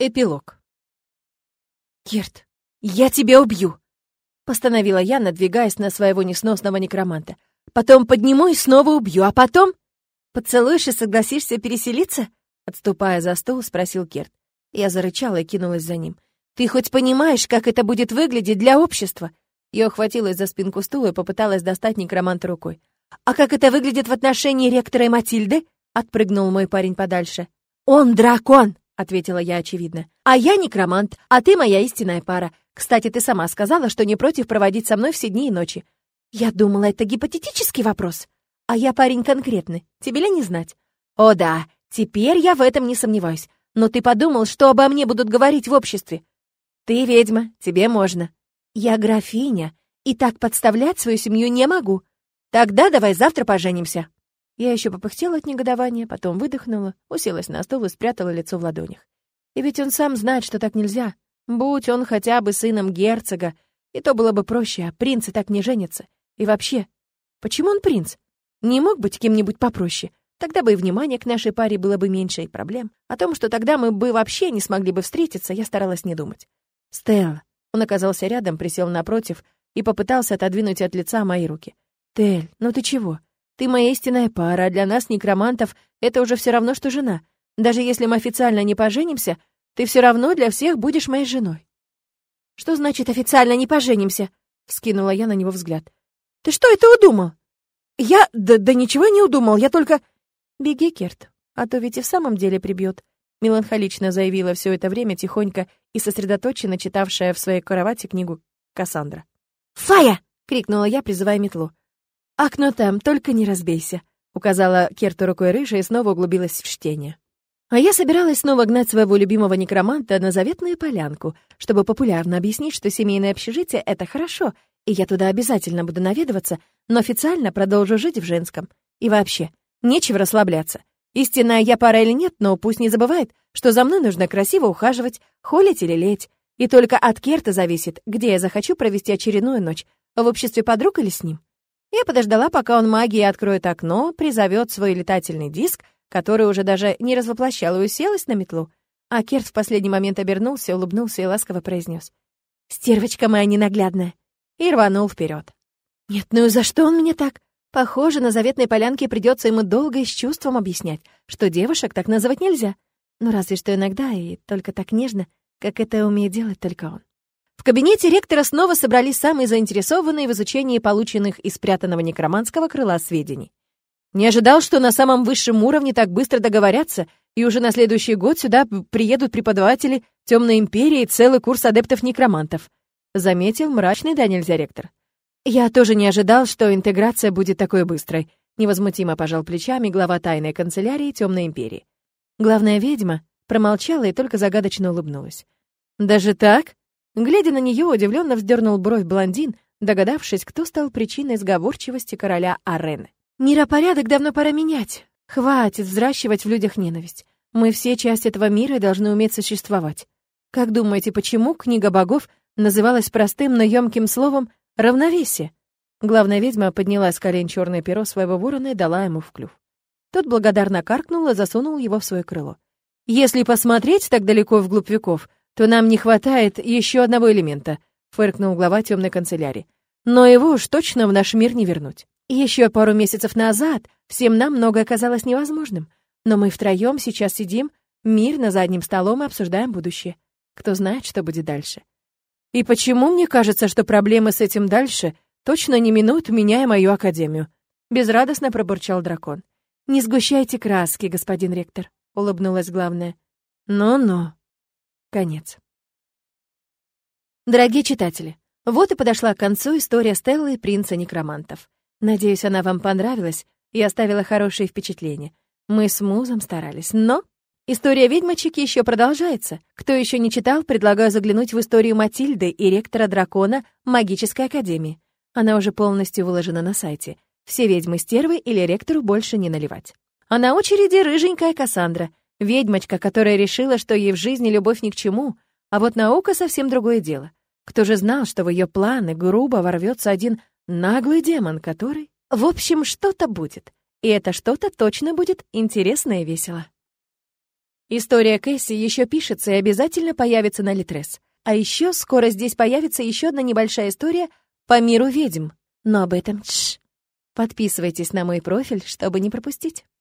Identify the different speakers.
Speaker 1: Эпилог. «Кирт, я тебя убью!» — постановила я, надвигаясь на своего несносного некроманта. «Потом подниму и снова убью, а потом...» «Поцелуешь и согласишься переселиться?» — отступая за стол, спросил Кирт. Я зарычала и кинулась за ним. «Ты хоть понимаешь, как это будет выглядеть для общества?» Я ухватилась за спинку стула и попыталась достать некроманта рукой. «А как это выглядит в отношении ректора и Матильды?» — отпрыгнул мой парень подальше. «Он дракон!» — ответила я очевидно. «А я некромант, а ты моя истинная пара. Кстати, ты сама сказала, что не против проводить со мной все дни и ночи». «Я думала, это гипотетический вопрос. А я парень конкретный, тебе ли не знать?» «О да, теперь я в этом не сомневаюсь. Но ты подумал, что обо мне будут говорить в обществе?» «Ты ведьма, тебе можно». «Я графиня, и так подставлять свою семью не могу. Тогда давай завтра поженимся». Я еще попыхтела от негодования, потом выдохнула, уселась на стол и спрятала лицо в ладонях. И ведь он сам знает, что так нельзя. Будь он хотя бы сыном герцога, и то было бы проще, а принцы так не женятся. И вообще, почему он принц? Не мог быть кем-нибудь попроще? Тогда бы и внимания к нашей паре было бы меньше, и проблем. О том, что тогда мы бы вообще не смогли бы встретиться, я старалась не думать. «Стелла». Он оказался рядом, присел напротив и попытался отодвинуть от лица мои руки. «Тель, ну ты чего? Ты моя истинная пара, а для нас, некромантов, это уже все равно, что жена. Даже если мы официально не поженимся, ты все равно для всех будешь моей женой». «Что значит официально не поженимся?» — вскинула я на него взгляд. «Ты что это удумал?» Да ничего не удумал, я только...» «Беги, Керт, а то ведь и в самом деле прибьет», — меланхолично заявила все это время тихонько и сосредоточенно читавшая в своей кровати книгу Кассандра. «Фая!» — крикнула я, призывая метлу. «Окно там, только не разбейся», — указала Керту рукой рыжая и снова углубилась в чтение. А я собиралась снова гнать своего любимого некроманта на заветную полянку, чтобы популярно объяснить, что семейное общежитие — это хорошо, и я туда обязательно буду наведываться, но официально продолжу жить в женском. И вообще, нечего расслабляться. Истинная я пара или нет, но пусть не забывает, что за мной нужно красиво ухаживать, холить или лелеять. И только от Керта зависит, где я захочу провести очередную ночь, в обществе подруг или с ним. Я подождала, пока он магией откроет окно, призовет свой летательный диск, который уже даже не развоплощал, и уселась на метлу. А Керт в последний момент обернулся, улыбнулся и ласково произнес: «Стервочка моя ненаглядная!» и рванул вперед. Нет, ну и за что он мне так? Похоже, на заветной полянке придется ему долго и с чувством объяснять, что девушек так называть нельзя. Ну разве что иногда и только так нежно, как это умеет делать только он. В кабинете ректора снова собрались самые заинтересованные в изучении полученных из спрятанного некроманского крыла сведений. Не ожидал, что на самом высшем уровне так быстро договорятся, и уже на следующий год сюда приедут преподаватели Темной Империи и целый курс адептов-некромантов. Заметил мрачный да нельзя ректор. «Я тоже не ожидал, что интеграция будет такой быстрой», невозмутимо пожал плечами глава тайной канцелярии Темной Империи. Главная ведьма промолчала и только загадочно улыбнулась. «Даже так?» Глядя на нее, удивленно вздернул бровь блондин, догадавшись, кто стал причиной сговорчивости короля Арены. «Миропорядок давно пора менять. Хватит взращивать в людях ненависть. Мы все часть этого мира и должны уметь существовать. Как думаете, почему книга богов называлась простым, но ёмким словом «равновесие»?» Главная ведьма подняла с колен черное перо своего ворона и дала ему в клюв. Тот благодарно каркнул и засунул его в свое крыло. «Если посмотреть так далеко вглубь веков, то нам не хватает еще одного элемента», — фыркнул глава темной канцелярии. «Но его уж точно в наш мир не вернуть. Еще пару месяцев назад всем нам многое казалось невозможным, но мы втроем сейчас сидим мирно за одним столом и обсуждаем будущее. Кто знает, что будет дальше. И почему мне кажется, что проблемы с этим дальше точно не минуют меня и мою академию?» Безрадостно пробурчал дракон. «Не сгущайте краски, господин ректор», — улыбнулась главная. «Ну-ну». Конец. Дорогие читатели, вот и подошла к концу история Стеллы и принца некромантов. Надеюсь, она вам понравилась и оставила хорошие впечатления. Мы с музом старались, но история ведьмочек еще продолжается. Кто еще не читал, предлагаю заглянуть в историю Матильды и ректора дракона Магической академии. Она уже полностью выложена на сайте. Все ведьмы-стервы или ректору больше не наливать. А на очереди рыженькая Кассандра, ведьмочка, которая решила, что ей в жизни любовь ни к чему, а вот наука совсем другое дело. Кто же знал, что в ее планы грубо ворвется один наглый демон, который... В общем, что-то будет. И это что-то точно будет интересно и весело. История Кэсси еще пишется и обязательно появится на Литрес. А еще скоро здесь появится еще одна небольшая история по миру ведьм. Но об этом Подписывайтесь на мой профиль, чтобы не пропустить.